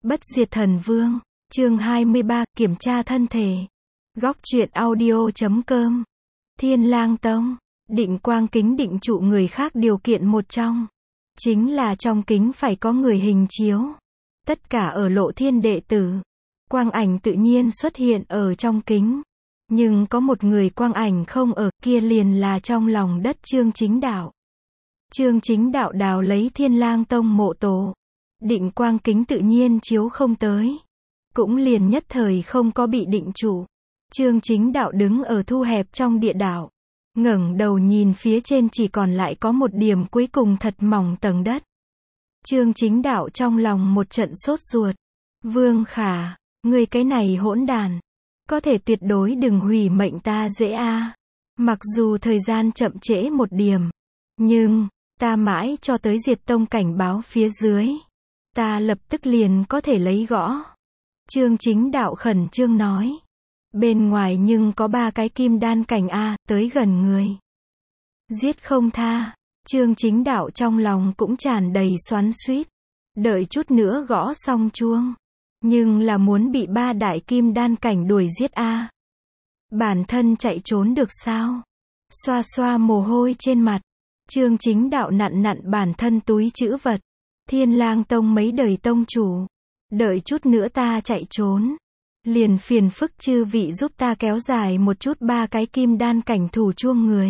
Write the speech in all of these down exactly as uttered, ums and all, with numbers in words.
Bất diệt thần vương, chương hai mươi ba, kiểm tra thân thể. Góc truyện audio chấm com. Thiên Lang Tông, định quang kính định trụ người khác điều kiện một trong. Chính là trong kính phải có người hình chiếu. Tất cả ở Lộ Thiên đệ tử. Quang ảnh tự nhiên xuất hiện ở trong kính. Nhưng có một người quang ảnh không ở, kia liền là trong lòng đất Chương Chính Đạo. Chương Chính Đạo đào lấy Thiên Lang Tông mộ tổ. Định quang kính tự nhiên chiếu không tới. Cũng liền nhất thời không có bị định trụ. Chương Chính Đạo đứng ở thu hẹp trong địa đạo. Ngẩng đầu nhìn phía trên chỉ còn lại có một điểm cuối cùng thật mỏng tầng đất. Chương Chính Đạo trong lòng một trận sốt ruột. Vương Khả, ngươi cái này hỗn đàn. Có thể tuyệt đối đừng hủy mệnh ta dễ a. Mặc dù thời gian chậm trễ một điểm. Nhưng, ta mãi cho tới diệt tông cảnh báo phía dưới. Ta lập tức liền có thể lấy gõ. Chương Chính Đạo khẩn trương nói. Bên ngoài nhưng có ba cái kim đan cảnh a, tới gần người. Giết không tha. Chương Chính Đạo trong lòng cũng tràn đầy xoắn xuýt. Đợi chút nữa gõ xong chuông. Nhưng là muốn bị ba đại kim đan cảnh đuổi giết a. Bản thân chạy trốn được sao? Xoa xoa mồ hôi trên mặt. Chương Chính Đạo nặn nặn bản thân túi trữ vật. Thiên Lang Tông mấy đời tông chủ. Đợi chút nữa ta chạy trốn. Liền phiền phức chư vị giúp ta kéo dài một chút ba cái kim đan cảnh thủ chuông người.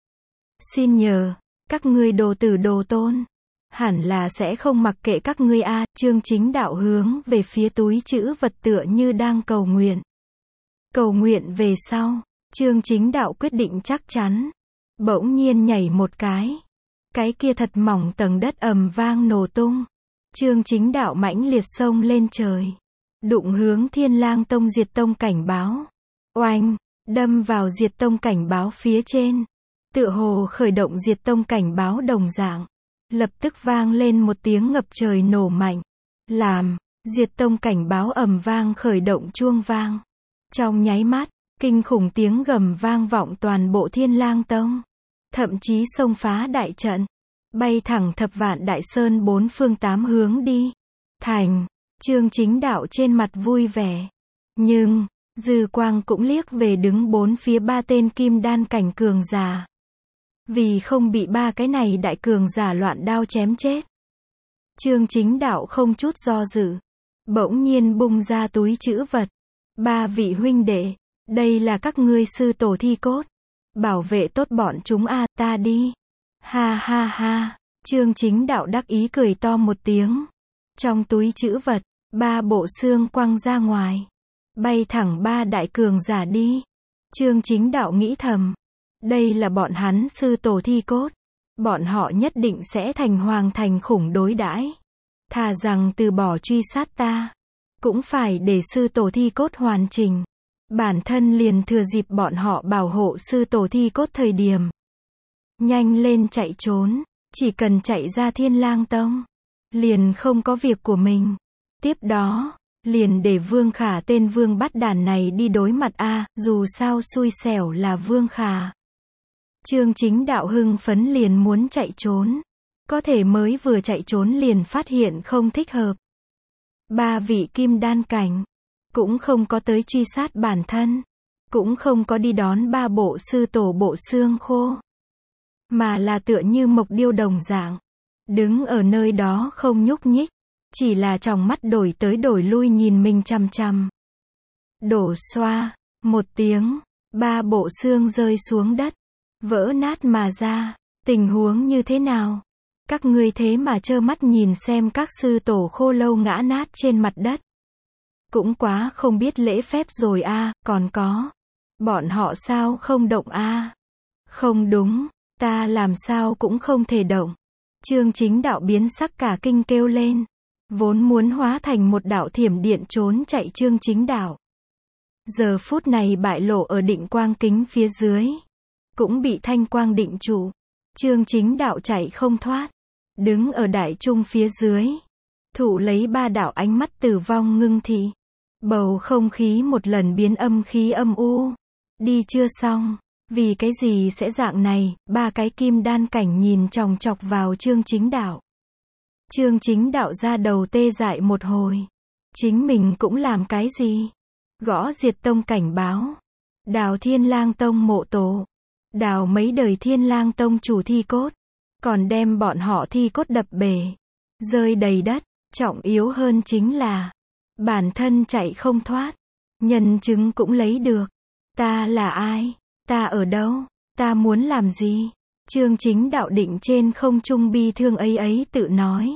Xin nhờ, các ngươi đồ tử đồ tôn. Hẳn là sẽ không mặc kệ các ngươi a. Chương Chính Đạo hướng về phía túi trữ vật tựa như đang cầu nguyện. Cầu nguyện về sau, Chương Chính Đạo quyết định chắc chắn. Bỗng nhiên nhảy một cái. Cái kia thật mỏng tầng đất ầm vang nổ tung. Chương Chính Đạo mãnh liệt xông lên trời. Đụng hướng Thiên Lang Tông diệt tông cảnh báo. Oanh, đâm vào diệt tông cảnh báo phía trên. Tựa hồ khởi động diệt tông cảnh báo đồng dạng. Lập tức vang lên một tiếng ngập trời nổ mạnh. Làm, diệt tông cảnh báo ầm vang khởi động chuông vang. Trong nháy mắt, kinh khủng tiếng gầm vang vọng toàn bộ Thiên Lang Tông. Thậm chí xông phá đại trận. Bay thẳng thập vạn đại sơn bốn phương tám hướng đi. Thành, Chương Chính Đạo trên mặt vui vẻ. Nhưng, dư quang cũng liếc về đứng bốn phía ba tên kim đan cảnh cường giả. Vì không bị ba cái này đại cường giả loạn đao chém chết. Chương Chính Đạo không chút do dự. Bỗng nhiên bung ra túi trữ vật. Ba vị huynh đệ, đây là các ngươi sư tổ thi cốt. Bảo vệ tốt bọn chúng a, ta đi. Ha ha ha, Chương Chính Đạo đắc ý cười to một tiếng. Trong túi trữ vật, ba bộ xương quăng ra ngoài. Bay thẳng ba đại cường giả đi. Chương Chính Đạo nghĩ thầm. Đây là bọn hắn sư tổ thi cốt. Bọn họ nhất định sẽ thành hoàng thành khủng đối đãi. Thà rằng từ bỏ truy sát ta. Cũng phải để sư tổ thi cốt hoàn chỉnh. Bản thân liền thừa dịp bọn họ bảo hộ sư tổ thi cốt thời điểm. Nhanh lên chạy trốn. Chỉ cần chạy ra Thiên Lang Tông. Liền không có việc của mình. Tiếp đó, liền để Vương Khả tên Vương bắt đàn này đi đối mặt a, dù sao xui xẻo là Vương Khả. Chương Chính Đạo hưng phấn liền muốn chạy trốn. Có thể mới vừa chạy trốn liền phát hiện không thích hợp. Ba vị kim đan cảnh. Cũng không có tới truy sát bản thân. Cũng không có đi đón ba bộ sư tổ bộ xương khô. Mà là tựa như mộc điêu đồng dạng. Đứng ở nơi đó không nhúc nhích. Chỉ là tròng mắt đổi tới đổi lui nhìn mình chằm chằm. Đổ xoa. Một tiếng. Ba bộ xương rơi xuống đất. Vỡ nát mà ra. Tình huống như thế nào? Các ngươi thế mà trơ mắt nhìn xem các sư tổ khô lâu ngã nát trên mặt đất. Cũng quá không biết lễ phép rồi a, còn có. Bọn họ sao không động a? Không đúng, ta làm sao cũng không thể động. Chương Chính Đạo biến sắc cả kinh kêu lên. Vốn muốn hóa thành một đạo thiểm điện trốn chạy Chương Chính Đạo. Giờ phút này bại lộ ở định quang kính phía dưới. Cũng bị thanh quang định trụ. Chương Chính Đạo chạy không thoát. Đứng ở đại trung phía dưới. Thụ lấy ba đạo ánh mắt tử vong ngưng thị. Bầu không khí một lần biến âm khí âm u. Đi chưa xong. Vì cái gì sẽ dạng này? Ba cái kim đan cảnh nhìn chòng chọc vào Chương Chính Đạo. Chương Chính Đạo ra đầu tê dại một hồi. Chính mình cũng làm cái gì? Gõ diệt tông cảnh báo. Đào Thiên Lang Tông mộ tổ. Đào mấy đời Thiên Lang Tông chủ thi cốt. Còn đem bọn họ thi cốt đập bể. Rơi đầy đất. Trọng yếu hơn chính là bản thân chạy không thoát. Nhân chứng cũng lấy được. Ta là ai? Ta ở đâu? Ta muốn làm gì? Chương Chính Đạo định trên không trung bi thương ấy ấy tự nói.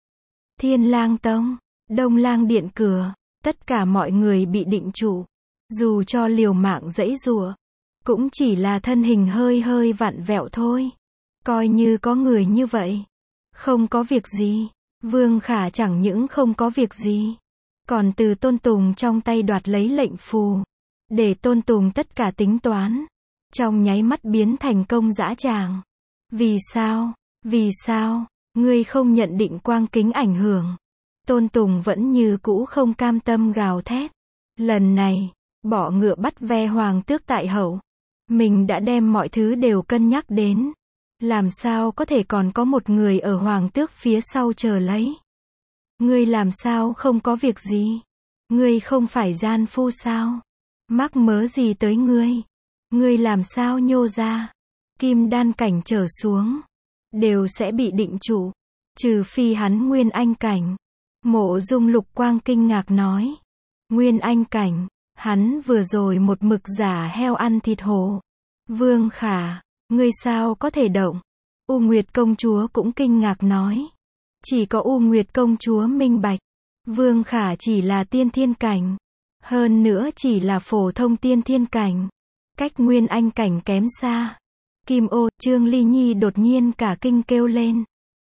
Thiên Lang Tông, Đông Lang điện cửa, tất cả mọi người bị định trụ. Dù cho liều mạng giãy giụa, cũng chỉ là thân hình hơi hơi vặn vẹo thôi. Coi như có người như vậy. Không có việc gì. Vương Khả chẳng những không có việc gì. Còn từ Tôn Tùng trong tay đoạt lấy lệnh phù. Để Tôn Tùng tất cả tính toán. Trong nháy mắt biến thành công dã tràng. Vì sao? Vì sao? Ngươi không nhận định quang kính ảnh hưởng. Tôn Tùng vẫn như cũ không cam tâm gào thét. Lần này, bỏ ngựa bắt ve hoàng tước tại hậu. Mình đã đem mọi thứ đều cân nhắc đến. Làm sao có thể còn có một người ở hoàng tước phía sau chờ lấy. Ngươi làm sao không có việc gì? Ngươi không phải gian phu sao? Mắc mớ gì tới ngươi? Ngươi làm sao nhô ra? Kim đan cảnh trở xuống. Đều sẽ bị định trụ. Trừ phi hắn nguyên anh cảnh. Mộ Dung Lục Quang kinh ngạc nói. Nguyên anh cảnh. Hắn vừa rồi một mực giả heo ăn thịt hổ. Vương Khả. Ngươi sao có thể động? U Nguyệt công chúa cũng kinh ngạc nói. Chỉ có U Nguyệt công chúa minh bạch. Vương Khả chỉ là tiên thiên cảnh. Hơn nữa chỉ là phổ thông tiên thiên cảnh. Cách nguyên anh cảnh kém xa. Kim ô, Trương Ly Nhi đột nhiên cả kinh kêu lên.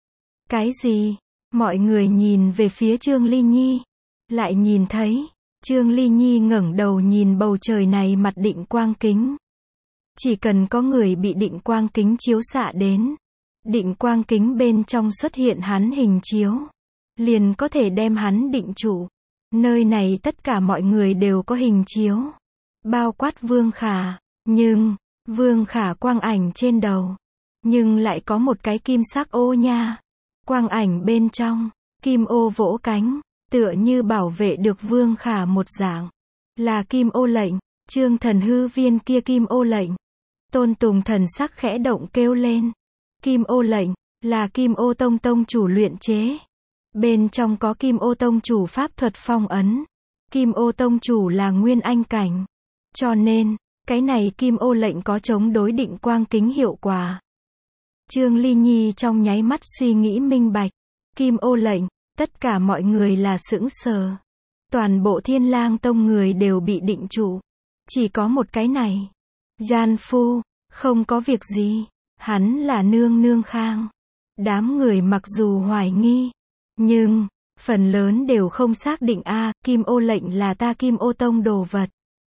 Cái gì? Mọi người nhìn về phía Trương Ly Nhi. Lại nhìn thấy. Trương Ly Nhi ngẩng đầu nhìn bầu trời này mặt định quang kính. Chỉ cần có người bị định quang kính chiếu xạ đến. Định quang kính bên trong xuất hiện hắn hình chiếu. Liền có thể đem hắn định trụ. Nơi này tất cả mọi người đều có hình chiếu. Bao quát Vương Khả. Nhưng, Vương Khả quang ảnh trên đầu. Nhưng lại có một cái kim sắc ô nha. Quang ảnh bên trong. Kim ô vỗ cánh. Tựa như bảo vệ được Vương Khả một dạng. Là kim ô lệnh. Trương Thần hư viên kia kim ô lệnh. Tôn Tùng thần sắc khẽ động kêu lên. Kim ô lệnh. Là kim ô tông tông chủ luyện chế. Bên trong có kim ô tông chủ pháp thuật phong ấn. Kim ô tông chủ là nguyên anh cảnh. Cho nên, cái này kim ô lệnh có chống đối định quang kính hiệu quả. Trương Ly Nhi trong nháy mắt suy nghĩ minh bạch. Kim ô lệnh, tất cả mọi người là sững sờ. Toàn bộ Thiên Lang Tông người đều bị định trụ. Chỉ có một cái này. Gian phu, không có việc gì. Hắn là nương nương khang. Đám người mặc dù hoài nghi. Nhưng, phần lớn đều không xác định a à, kim ô lệnh là ta Kim ô tông đồ vật.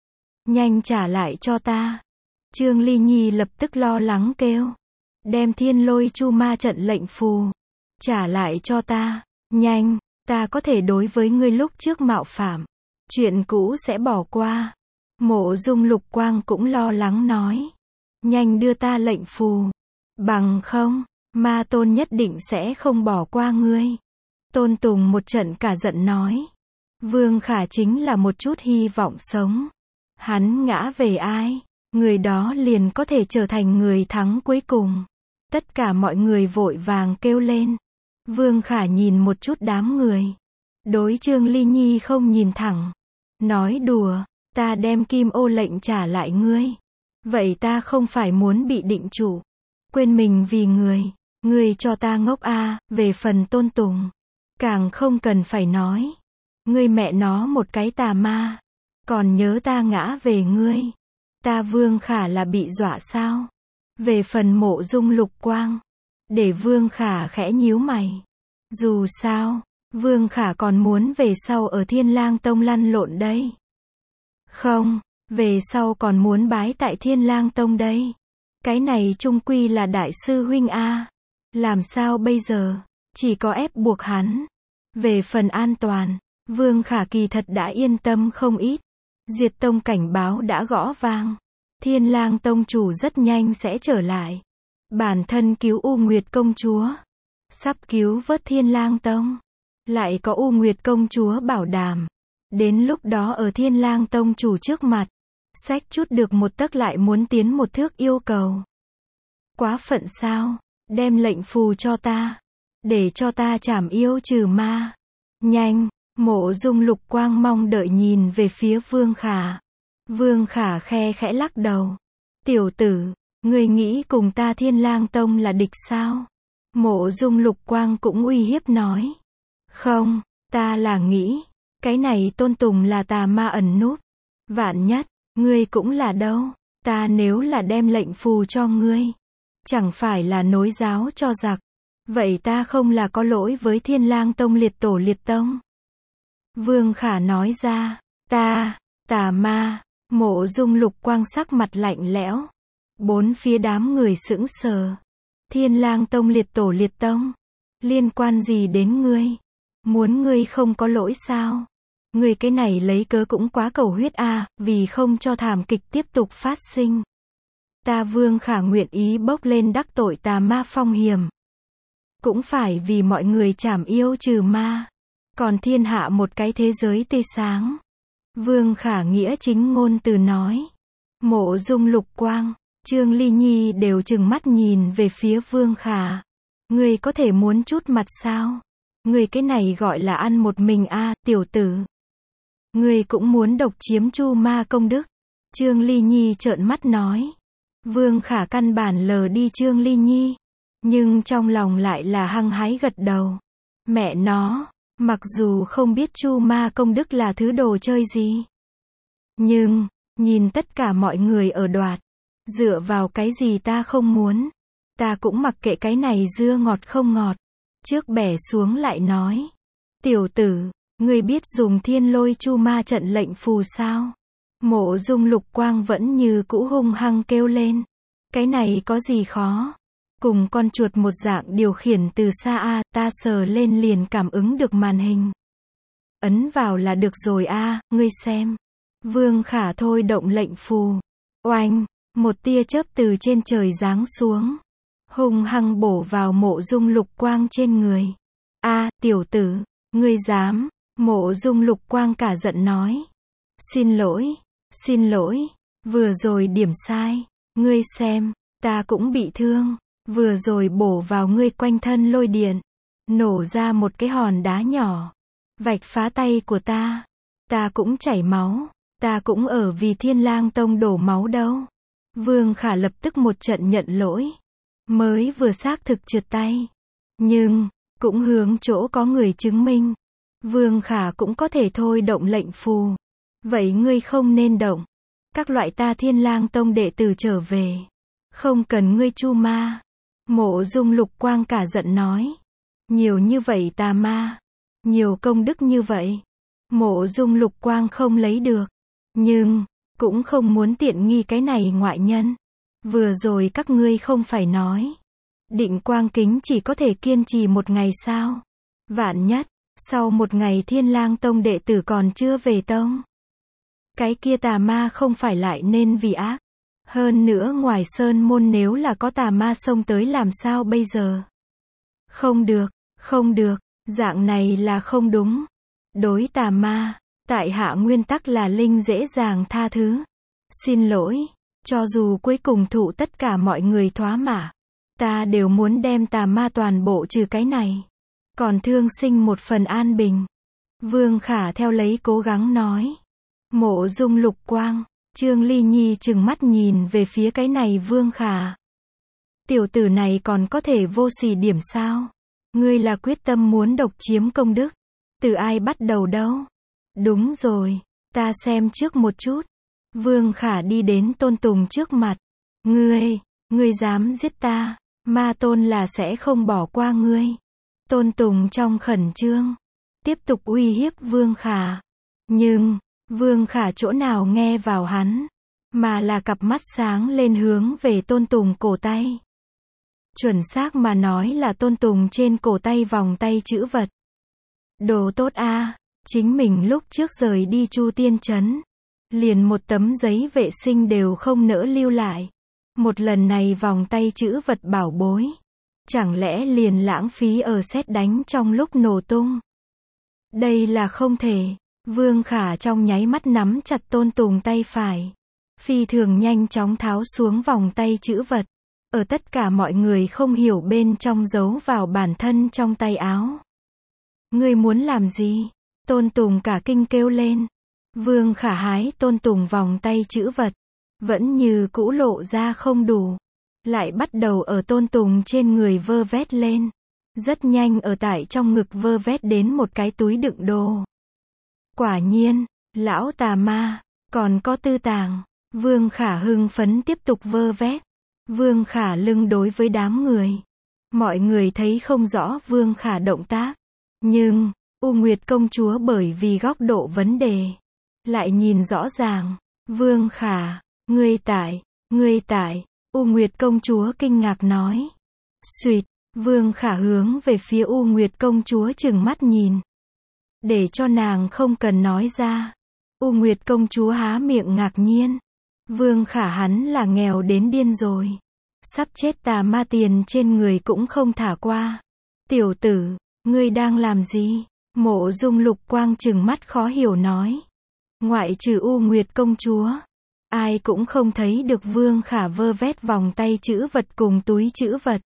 Nhanh trả lại cho ta. Trương Ly Nhi lập tức lo lắng kêu. Đem thiên lôi chu ma trận lệnh phù. Trả lại cho ta. Nhanh, ta có thể đối với ngươi lúc trước mạo phạm. Chuyện cũ sẽ bỏ qua. Mộ Dung Lục Quang cũng lo lắng nói. Nhanh đưa ta lệnh phù. Bằng không, ma tôn nhất định sẽ không bỏ qua ngươi. Tôn Tùng một trận cả giận nói. Vương Khả chính là một chút hy vọng sống. Hắn ngã về ai, người đó liền có thể trở thành người thắng cuối cùng. Tất cả mọi người vội vàng kêu lên. Vương Khả nhìn một chút đám người. Đối Trương Ly Nhi không nhìn thẳng. Nói đùa, ta đem kim ô lệnh trả lại ngươi. Vậy ta không phải muốn bị định trụ. Quên mình vì người. Ngươi cho ta ngốc a à, về phần Tôn Tùng. Càng không cần phải nói. Ngươi mẹ nó một cái tà ma. Còn nhớ ta ngã về ngươi. Ta Vương Khả là bị dọa sao? Về phần Mộ Dung Lục Quang. Để Vương Khả khẽ nhíu mày. Dù sao, Vương Khả còn muốn về sau ở Thiên Lang Tông lăn lộn đây. Không, về sau còn muốn bái tại Thiên Lang Tông đây. Cái này chung quy là đại sư huynh a. Làm sao bây giờ? Chỉ có ép buộc hắn. Về phần an toàn, Vương Khả kỳ thật đã yên tâm không ít. Diệt tông cảnh báo đã gõ vang. Thiên Lang Tông chủ rất nhanh sẽ trở lại. Bản thân cứu U Nguyệt công chúa. Sắp cứu vớt Thiên Lang Tông. Lại có U Nguyệt công chúa bảo đảm. Đến lúc đó ở Thiên Lang tông chủ trước mặt, xách chút được một tấc lại muốn tiến một thước yêu cầu. Quá phận sao? Đem lệnh phù cho ta. Để cho ta trảm yêu trừ ma. Nhanh! Mộ Dung Lục Quang mong đợi nhìn về phía Vương Khả. Vương Khả khe khẽ lắc đầu. Tiểu tử, ngươi nghĩ cùng ta Thiên Lang tông là địch sao? Mộ Dung Lục Quang cũng uy hiếp nói. Không, ta là nghĩ, cái này Tôn Tùng là tà ma ẩn núp. Vạn nhất, ngươi cũng là đâu. Ta nếu là đem lệnh phù cho ngươi, chẳng phải là nối giáo cho giặc. Vậy ta không là có lỗi với Thiên Lang tông liệt tổ liệt tông. Vương Khả nói ra. Ta, tà ma. Mộ Dung Lục Quang sắc mặt lạnh lẽo. Bốn phía đám người sững sờ. Thiên Lang tông liệt tổ liệt tông, liên quan gì đến ngươi? Muốn ngươi không có lỗi sao? Ngươi cái này lấy cớ cũng quá cầu huyết a, à, vì không cho thảm kịch tiếp tục phát sinh. Ta Vương Khả nguyện ý bốc lên đắc tội tà ma phong hiểm. Cũng phải vì mọi người trảm yêu trừ ma. Còn thiên hạ một cái thế giới tươi sáng. Vương Khả nghĩa chính ngôn từ nói. Mộ Dung Lục Quang, Trương Ly Nhi đều trừng mắt nhìn về phía Vương Khả. Ngươi có thể muốn chút mặt sao? Ngươi cái này gọi là ăn một mình a, à, tiểu tử. Ngươi cũng muốn độc chiếm Chu Ma công đức. Trương Ly Nhi trợn mắt nói. Vương Khả căn bản lờ đi Trương Ly Nhi, nhưng trong lòng lại là hăng hái gật đầu. Mẹ nó, mặc dù không biết Chu Ma công đức là thứ đồ chơi gì, nhưng nhìn tất cả mọi người ở đoạt, dựa vào cái gì ta không muốn, ta cũng mặc kệ cái này dưa ngọt không ngọt. Trước bẻ xuống lại nói. Tiểu tử, ngươi biết dùng Thiên Lôi Chu Ma trận lệnh phù sao? Mộ Dung Lục Quang vẫn như cũ hung hăng kêu lên. Cái này có gì khó? Cùng con chuột một dạng điều khiển từ xa a, ta sờ lên liền cảm ứng được màn hình. Ấn vào là được rồi a, ngươi xem. Vương Khả thôi động lệnh phù. Oanh, một tia chớp từ trên trời giáng xuống, hung hăng bổ vào Mộ Dung Lục Quang trên người. A, tiểu tử, ngươi dám? Mộ Dung Lục Quang cả giận nói. Xin lỗi, xin lỗi, vừa rồi điểm sai, ngươi xem, ta cũng bị thương, vừa rồi bổ vào ngươi quanh thân lôi điện, nổ ra một cái hòn đá nhỏ, vạch phá tay của ta, ta cũng chảy máu, ta cũng ở vì Thiên Lang tông đổ máu đâu. Vương Khả lập tức một trận nhận lỗi, mới vừa xác thực trượt tay, nhưng cũng hướng chỗ có người chứng minh. Vương Khả cũng có thể thôi động lệnh phù. Vậy ngươi không nên động. Các loại ta Thiên Lang tông đệ tử trở về, không cần ngươi Chu Ma. Mộ Dung Lục Quang cả giận nói. Nhiều như vậy tà ma, nhiều công đức như vậy, Mộ Dung Lục Quang không lấy được, nhưng cũng không muốn tiện nghi cái này ngoại nhân. Vừa rồi các ngươi không phải nói, Định Quang Kính chỉ có thể kiên trì một ngày sao? Vạn nhất, sau một ngày Thiên Lang tông đệ tử còn chưa về tông, cái kia tà ma không phải lại nên vì ác. Hơn nữa ngoài sơn môn nếu là có tà ma xông tới làm sao bây giờ? Không được, không được, dạng này là không đúng. Đối tà ma, tại hạ nguyên tắc là linh dễ dàng tha thứ. Xin lỗi, cho dù cuối cùng thụ tất cả mọi người thoá mạ, ta đều muốn đem tà ma toàn bộ trừ cái này, còn thương sinh một phần an bình. Vương Khả theo lấy cố gắng nói. Mộ Dung Lục Quang, Trương Ly Nhi trừng mắt nhìn về phía cái này Vương Khả. Tiểu tử này còn có thể vô sỉ điểm sao? Ngươi là quyết tâm muốn độc chiếm công đức. Từ ai bắt đầu đâu? Đúng rồi, ta xem trước một chút. Vương Khả đi đến Tôn Tùng trước mặt. Ngươi, ngươi dám giết ta, ma tôn là sẽ không bỏ qua ngươi. Tôn Tùng trong khẩn trương, tiếp tục uy hiếp Vương Khả. Nhưng Vương Khả chỗ nào nghe vào hắn, mà là cặp mắt sáng lên hướng về Tôn Tùng cổ tay. Chuẩn xác mà nói là Tôn Tùng trên cổ tay vòng tay chữ vật. Đồ tốt a, à, chính mình lúc trước rời đi Chu Tiên Trấn, liền một tấm giấy vệ sinh đều không nỡ lưu lại. Một lần này vòng tay chữ vật bảo bối, chẳng lẽ liền lãng phí ở sét đánh trong lúc nổ tung. Đây là không thể. Vương Khả trong nháy mắt nắm chặt Tôn Tùng tay phải. Phi thường nhanh chóng tháo xuống vòng tay chữ vật. Ở tất cả mọi người không hiểu bên trong giấu vào bản thân trong tay áo. Ngươi muốn làm gì? Tôn Tùng cả kinh kêu lên. Vương Khả hái Tôn Tùng vòng tay chữ vật. Vẫn như cũ lộ ra không đủ. Lại bắt đầu ở Tôn Tùng trên người vơ vét lên. Rất nhanh ở tại trong ngực vơ vét đến một cái túi đựng đồ. Quả nhiên, lão tà ma, còn có tư tàng. Vương Khả hưng phấn tiếp tục vơ vét. Vương Khả lưng đối với đám người. Mọi người thấy không rõ Vương Khả động tác. Nhưng, U Nguyệt công chúa bởi vì góc độ vấn đề. Lại nhìn rõ ràng. Vương Khả, ngươi tại, ngươi tại. U Nguyệt công chúa kinh ngạc nói. Xuyệt, Vương Khả hướng về phía U Nguyệt công chúa trừng mắt nhìn. Để cho nàng không cần nói ra. U Nguyệt công chúa há miệng ngạc nhiên. Vương Khả hắn là nghèo đến điên rồi. Sắp chết tà ma tiền trên người cũng không thả qua. Tiểu tử, ngươi đang làm gì? Mộ Dung Lục Quang trừng mắt khó hiểu nói. Ngoại trừ U Nguyệt công chúa. Ai cũng không thấy được Vương Khả vơ vét vòng tay chữ vật cùng túi chữ vật.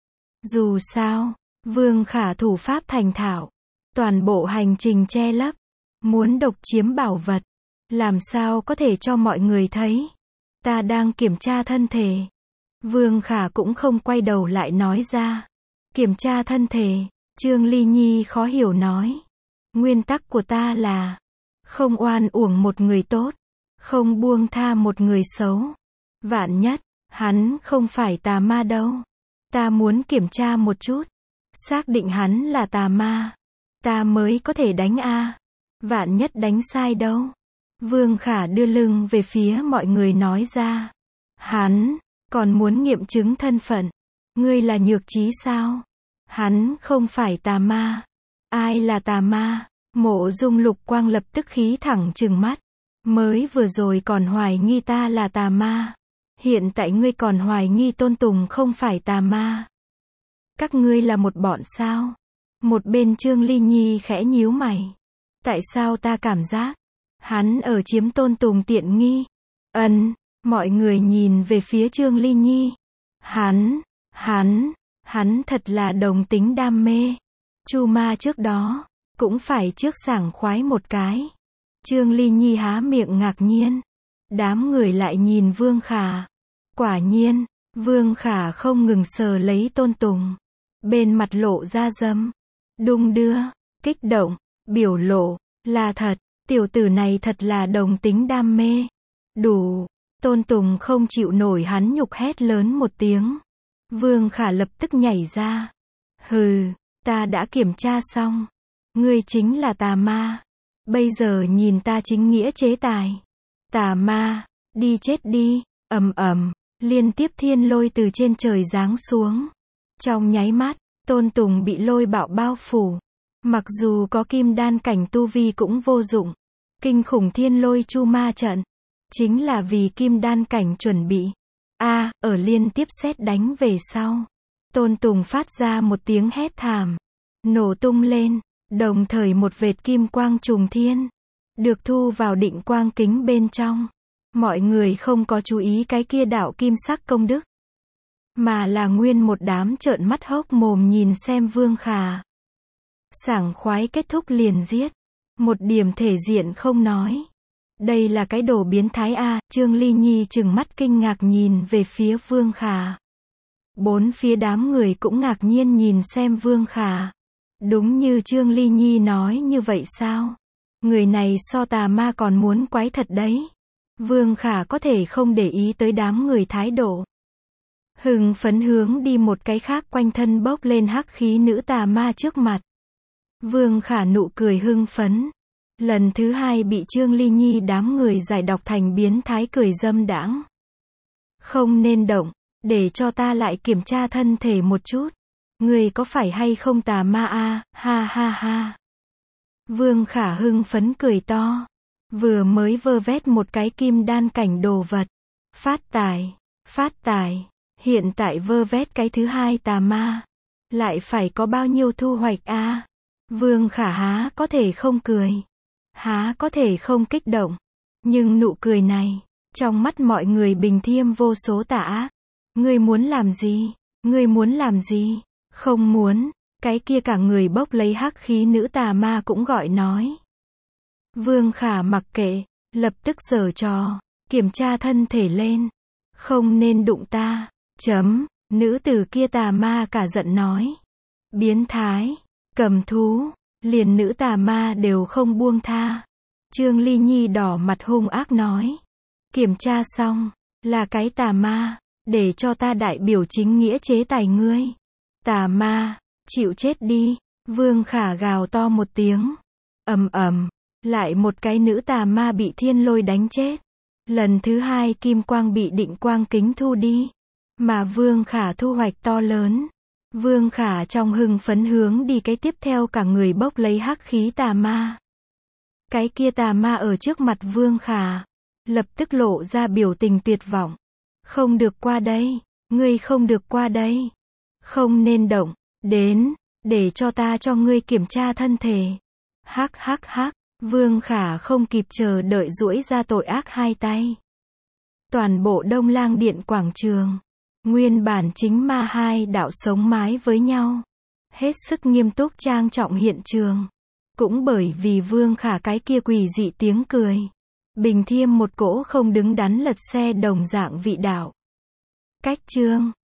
Dù sao, Vương Khả thủ pháp thành thạo. Toàn bộ hành trình che lấp. Muốn độc chiếm bảo vật. Làm sao có thể cho mọi người thấy. Ta đang kiểm tra thân thể. Vương Khả cũng không quay đầu lại nói ra. Kiểm tra thân thể. Trương Ly Nhi khó hiểu nói. Nguyên tắc của ta là không oan uổng một người tốt. Không buông tha một người xấu. Vạn nhất, hắn không phải tà ma đâu. Ta muốn kiểm tra một chút. Xác định hắn là tà ma. Ta mới có thể đánh a. Vạn nhất đánh sai đâu. Vương Khả đưa lưng về phía mọi người nói ra. Hắn, còn muốn nghiệm chứng thân phận. Ngươi là Nhược Trí sao? Hắn không phải tà ma. Ai là tà ma? Mộ Dung Lục Quang lập tức khí thẳng trừng mắt. Mới vừa rồi còn hoài nghi ta là tà ma. Hiện tại ngươi còn hoài nghi Tôn Tùng không phải tà ma. Các ngươi là một bọn sao? Một bên Trương Ly Nhi khẽ nhíu mày. Tại sao ta cảm giác hắn ở chiếm Tôn Tùng tiện nghi? Ân, mọi người nhìn về phía Trương Ly Nhi. Hắn, hắn, hắn thật là đồng tính đam mê. Chu ma trước đó, cũng phải trước sảng khoái một cái. Trương Ly Nhi há miệng ngạc nhiên. Đám người lại nhìn Vương Khả. Quả nhiên, Vương Khả không ngừng sờ lấy Tôn Tùng. Bên mặt lộ ra dâm. Đung đưa, kích động, biểu lộ, là thật. Tiểu tử này thật là đồng tính đam mê. Đủ. Tôn Tùng không chịu nổi hắn nhục hét lớn một tiếng. Vương Khả lập tức nhảy ra. Hừ, ta đã kiểm tra xong. Ngươi chính là tà ma. Bây giờ nhìn ta chính nghĩa chế tài. Tà ma, đi chết đi. Ầm ầm, liên tiếp thiên lôi từ trên trời giáng xuống. Trong nháy mắt, Tôn Tùng bị lôi bạo bao phủ. Mặc dù có kim đan cảnh tu vi cũng vô dụng. Kinh khủng thiên lôi chu ma trận. Chính là vì kim đan cảnh chuẩn bị. A, à, ở liên tiếp sét đánh về sau. Tôn Tùng phát ra một tiếng hét thảm. Nổ tung lên. Đồng thời một vệt kim quang trùng thiên. Được thu vào định quang kính bên trong. Mọi người không có chú ý cái kia đạo kim sắc công đức. Mà là nguyên một đám trợn mắt hốc mồm nhìn xem Vương Khả. Sảng khoái kết thúc liền giết. Một điểm thể diện không nói. Đây là cái đồ biến thái a. Trương Ly Nhi trừng mắt kinh ngạc nhìn về phía Vương Khả. Bốn phía đám người cũng ngạc nhiên nhìn xem Vương Khả. Đúng như Trương Ly Nhi nói như vậy sao? Người này so tà ma còn muốn quái thật đấy. Vương Khả có thể không để ý tới đám người thái độ. Hưng phấn hướng đi một cái khác quanh thân bốc lên hắc khí nữ tà ma trước mặt. Vương Khả nụ cười hưng phấn. Lần thứ hai bị Trương Ly Nhi đám người giải độc thành biến thái cười dâm đãng. Không nên động, để cho ta lại kiểm tra thân thể một chút. Người có phải hay không tà ma a? Ha ha ha. Vương Khả hưng phấn cười to. Vừa mới vơ vét một cái kim đan cảnh đồ vật. Phát tài, phát tài. Hiện tại vơ vét cái thứ hai tà ma. Lại phải có bao nhiêu thu hoạch a? Vương Khả há có thể không cười, há có thể không kích động. Nhưng nụ cười này, trong mắt mọi người Bình Thiêm vô số tà ác. Ngươi muốn làm gì? Ngươi muốn làm gì? Không muốn. Cái kia cả người bốc lấy hắc khí nữ tà ma cũng gọi nói. Vương Khả mặc kệ, lập tức giở trò, kiểm tra thân thể lên. Không nên đụng ta. Chấm. Nữ tử kia tà ma cả giận nói. Biến thái, cầm thú, liền nữ tà ma đều không buông tha. Trương Ly Nhi đỏ mặt hung ác nói. Kiểm tra xong, là cái tà ma, để cho ta đại biểu chính nghĩa chế tài ngươi. Tà ma, chịu chết đi. Vương Khả gào to một tiếng. Ầm ầm, lại một cái nữ tà ma bị thiên lôi đánh chết. Lần thứ hai kim quang bị định quang kính thu đi. Mà Vương Khả thu hoạch to lớn. Vương Khả trong hưng phấn hướng đi cái tiếp theo cả người bốc lấy hắc khí tà ma. Cái kia tà ma ở trước mặt Vương Khả, lập tức lộ ra biểu tình tuyệt vọng. Không được qua đây, ngươi không được qua đây. Không nên động, đến, để cho ta cho ngươi kiểm tra thân thể. Hắc hắc hắc, Vương Khả không kịp chờ đợi duỗi ra tội ác hai tay. Toàn bộ Đông Lang Điện quảng trường, nguyên bản chính ma hai đạo sống mái với nhau. Hết sức nghiêm túc trang trọng hiện trường. Cũng bởi vì Vương Khả cái kia quỷ dị tiếng cười. Bình Thiêm một cỗ không đứng đắn lật xe đồng dạng vị đạo. Cách chương